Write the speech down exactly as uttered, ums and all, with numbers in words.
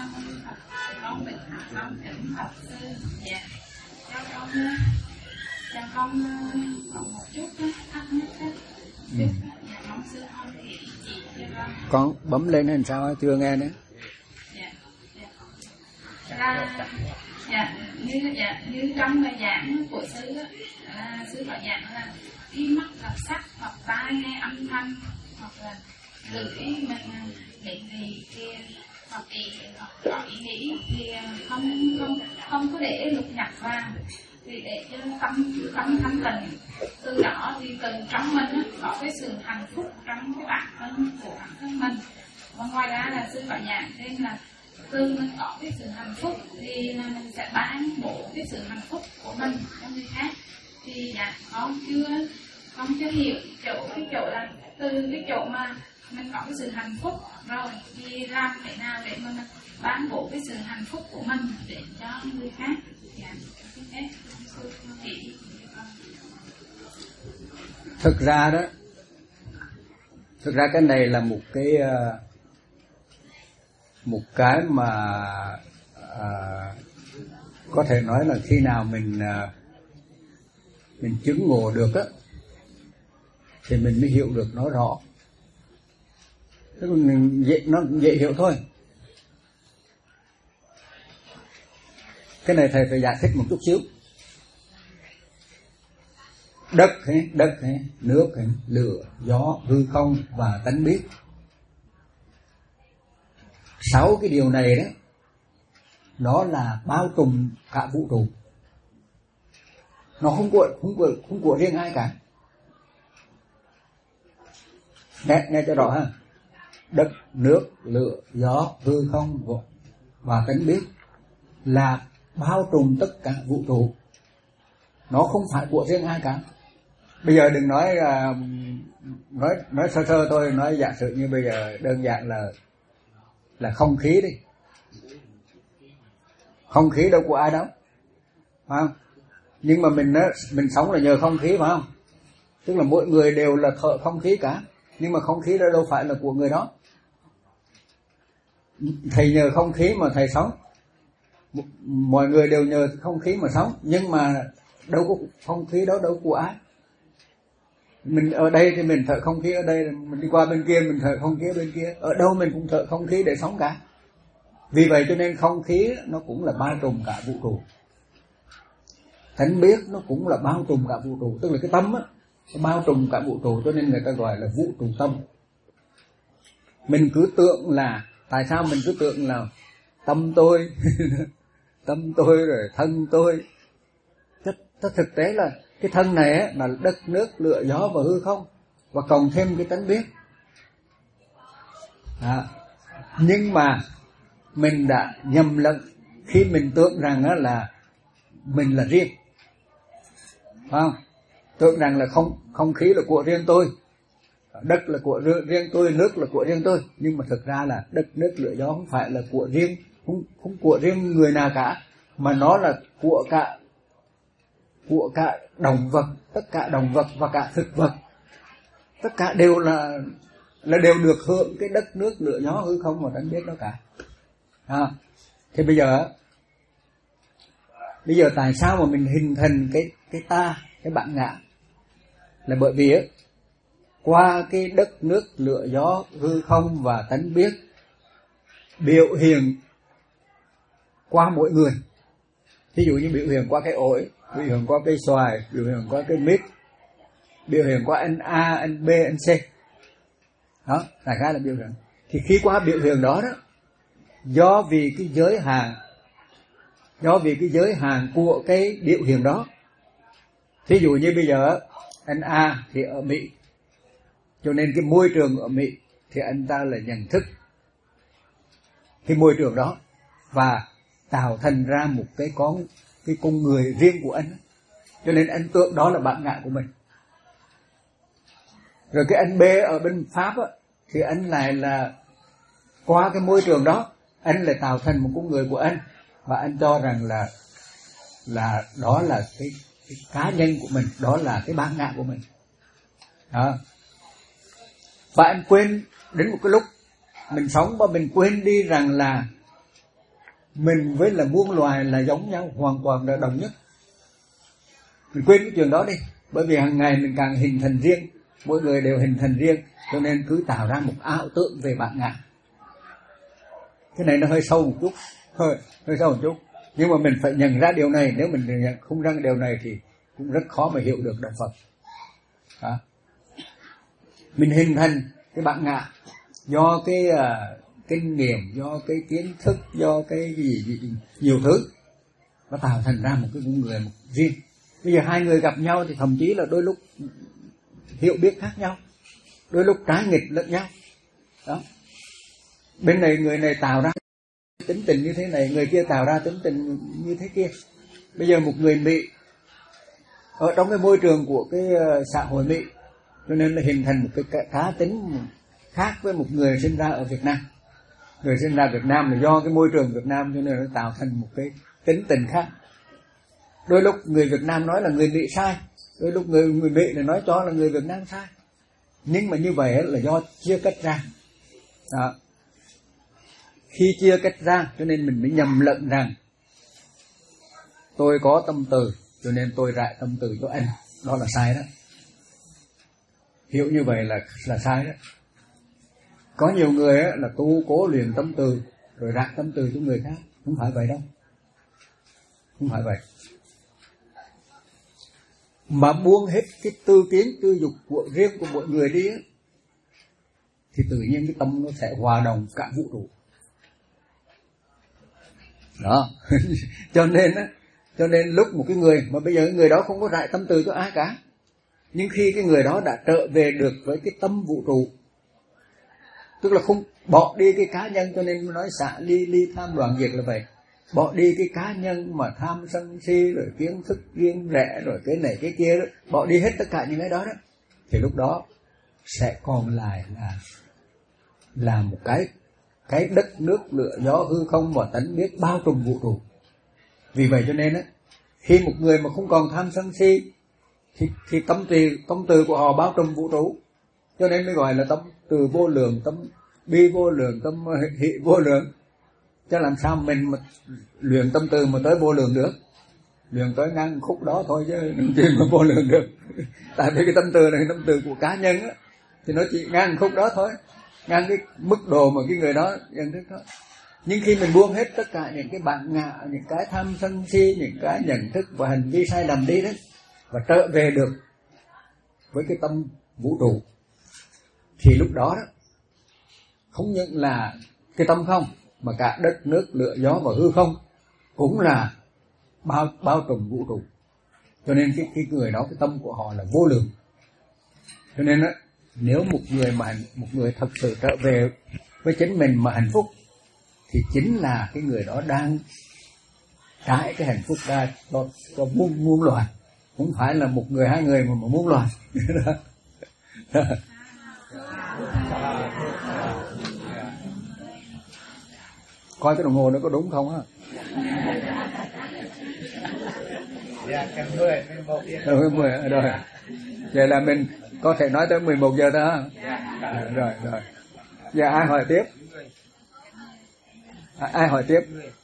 con định con thỉnh Phật sư dạ cho con cho con có một chút thắc mắc chút dạ mong sư con thì chỉ cho con. Con bấm lên hay sao chưa nghe nữa. Dạ dạ là dạ như dạ như trong bài giảng của sư á, là sư có giảng là khi mắt gặp sắc hoặc tai nghe âm thanh hoặc là lưỡi mình định gì kia hoặc ý hoặc có ý nghĩ thì không không không có để lục nhập vào, thì để cho tâm tâm thanh tịnh, từ đó thì từ trong mình có cái sự hạnh phúc trong cái bản thân của bản thân mình. Và ngoài ra là sư có giảng thêm là từ mình có cái sự hạnh phúc thì mình sẽ ban bố cái sự hạnh phúc của mình cho người khác. Thì dạ con chưa con chưa hiểu chỗ cái chỗ là từ cái chỗ mà mình có cái sự hạnh phúc rồi thì làm thế nào để mà mình ban bố cái sự hạnh phúc của mình để cho người khác. Dạ thế thì thực ra đó, thực ra cái này là một cái một cái mà à, có thể nói là khi nào mình à, mình chứng ngộ được á thì mình mới hiểu được nó rõ. Tức là mình dễ, nó dễ hiểu thôi. Cái này thầy phải giải thích một chút xíu. Đất hay đất hay nước hay lửa gió hư không và tánh biết, sáu cái điều này đó nó là bao trùm cả vũ trụ, nó không của không của không của riêng ai cả. Nghe nghe cho rõ ha. Đất nước lửa gió hư không và tánh biết là bao trùm tất cả vũ trụ, nó không phải của riêng ai cả. Bây giờ đừng nói uh, nói nói sơ sơ thôi, nói giả sử như bây giờ đơn giản là là không khí đi, không khí đâu của ai đâu, phải không? Nhưng mà mình mình sống là nhờ không khí, phải không? Tức là mỗi người đều là thợ không khí cả, nhưng mà không khí đó đâu phải là của người đó. Thầy nhờ không khí mà thầy sống, mọi người đều nhờ không khí mà sống, nhưng mà đâu có không khí đó đâu của ai. Mình ở đây thì mình thở không khí ở đây, mình đi qua bên kia mình thở không khí ở bên kia, ở đâu mình cũng thở không khí để sống cả. Vì vậy cho nên không khí nó cũng là bao trùm cả vũ trụ. Thánh biết nó cũng là bao trùm cả vũ trụ, tức là cái tâm á, nó bao trùm cả vũ trụ, cho nên người ta gọi là vũ trụ tâm. Mình cứ tưởng là, tại sao mình cứ tưởng là tâm tôi tâm tôi rồi thân tôi. Tất thực tế là cái thân này á, là đất nước lửa gió và hư không, và cộng thêm cái tánh biết. À, nhưng mà mình đã nhầm lẫn khi mình tưởng rằng á, là mình là riêng, phải không? Tưởng rằng là không không khí là của riêng tôi, đất là của riêng tôi, nước là của riêng tôi. Nhưng mà thực ra là đất nước lửa gió không phải là của riêng, không không của riêng người nào cả, mà nó là của cả của cả động vật, tất cả động vật và cả thực vật, tất cả đều là là đều được hưởng cái đất nước lửa gió hư không mà tánh biết đó cả. À, thì bây giờ bây giờ tại sao mà mình hình thành cái cái ta, cái bản ngã, là bởi vì ấy, qua cái đất nước lửa gió hư không và tánh biết biểu hiện qua mỗi người. Ví dụ như biểu hiện qua cái ổi, biểu hiện qua cây xoài, biểu hiện qua cây mít, biểu hiện qua anh A, anh B, anh C. Đó, đại khái là biểu hiện. Thì khi qua biểu hiện đó đó, do vì cái giới hạn, do vì cái giới hạn của cái biểu hiện đó. Ví dụ như bây giờ anh A thì ở Mỹ, cho nên cái môi trường ở Mỹ thì anh ta là nhận thức cái môi trường đó và tạo thành ra một cái con cái con người riêng của anh, cho nên anh tưởng đó là bản ngã của mình. Rồi cái anh B ở bên Pháp á, thì anh lại là qua cái môi trường đó anh lại tạo thành một con người của anh, và anh cho rằng là là đó là cái, cái cá nhân của mình, đó là cái bản ngã của mình đó. Và anh quên đến một cái lúc mình sống và mình quên đi rằng là mình với là muôn loài là giống nhau, hoàn toàn là đồng nhất. Mình quên cái chuyện đó đi, bởi vì hàng ngày mình càng hình thành riêng, mỗi người đều hình thành riêng, cho nên cứ tạo ra một ảo tưởng về bản ngã. Cái này nó hơi sâu một chút, hơi, hơi sâu một chút, nhưng mà mình phải nhận ra điều này. Nếu mình nhận không ra điều này thì cũng rất khó mà hiểu được Đạo Phật. Đó. Mình hình thành cái bản ngã do cái uh, kinh nghiệm, do cái kiến thức, do cái gì, gì nhiều thứ, nó tạo thành ra một cái người một riêng. Bây giờ hai người gặp nhau thì thậm chí là đôi lúc hiểu biết khác nhau, đôi lúc trái nghịch lẫn nhau. Đó. Bên này người này tạo ra tính tình như thế này, người kia tạo ra tính tình như thế kia. Bây giờ một người Mỹ ở trong cái môi trường của cái xã hội Mỹ, cho nên là hình thành một cái cá tính khác với một người sinh ra ở Việt Nam. Người sinh ra Việt Nam là do cái môi trường Việt Nam cho nên nó tạo thành một cái tính tình khác. Đôi lúc người Việt Nam nói là người Mỹ sai, đôi lúc người người Mỹ là nói cho là người Việt Nam sai. Nhưng mà như vậy là do chia cách ra. Đó. Khi chia cách ra cho nên mình mới nhầm lẫn rằng tôi có tâm từ cho nên tôi rải tâm từ cho anh. Đó là sai đó. Hiểu như vậy là là sai đó. Có nhiều người là tu cố luyện tâm từ rồi rải tâm từ cho người khác. Không phải vậy đâu. Không phải vậy. Mà buông hết cái tư kiến, tư dục của riêng của mỗi người đi á, thì tự nhiên cái tâm nó sẽ hòa đồng cả vũ trụ. Đó. Cho nên á, cho nên lúc một cái người mà bây giờ người đó không có rải tâm từ cho ai cả, nhưng khi cái người đó đã trở về được với cái tâm vũ trụ, tức là không bỏ đi cái cá nhân, cho nên nói xả ly ly tham đoạn diệt là vậy. Bỏ đi cái cá nhân mà tham sân si rồi kiến thức riêng rẽ rồi cái này cái kia đó, bỏ đi hết tất cả những cái đó đó, thì lúc đó sẽ còn lại là là một cái cái đất nước lửa gió hư không và tánh biết bao trùm vũ trụ. Vì vậy cho nên á, khi một người mà không còn tham sân si thì, thì tâm từ tâm từ của họ bao trùm vũ trụ, cho nên mới gọi là tâm từ vô lượng, tâm bi vô lượng, tâm hỷ vô lượng. Chứ làm sao mình mà luyện tâm từ mà tới vô lượng được? Luyện tới ngang khúc đó thôi chứ đừng chuyện mà vô lượng được. Tại vì cái tâm từ này, tâm từ của cá nhân á, thì nó chỉ ngang khúc đó thôi, ngang cái mức độ mà cái người đó nhận thức đó. Nhưng khi mình buông hết tất cả những cái bản ngã, những cái tham sân si, những cái nhận thức và hành vi sai lầm đi đấy, và trở về được với cái tâm vũ trụ, thì lúc đó đó không những là cái tâm không, mà cả đất nước lửa gió và hư không cũng là bao bao trùm vũ trụ. Cho nên cái cái người đó, cái tâm của họ là vô lượng. Cho nên á, nếu một người mà một người thật sự trở về với chính mình mà hạnh phúc, thì chính là cái người đó đang trải cái hạnh phúc ra cho, cho muôn muôn loài, không phải là một người hai người mà, mà muôn loài. Coi cái đồng hồ nó có đúng không á? Dạ, em mười, mười một giờ. Rồi, mười, rồi. Vậy là mình có thể nói tới mười một giờ thôi hả? Dạ. Rồi, rồi. Giờ ai hỏi tiếp? À, ai hỏi tiếp?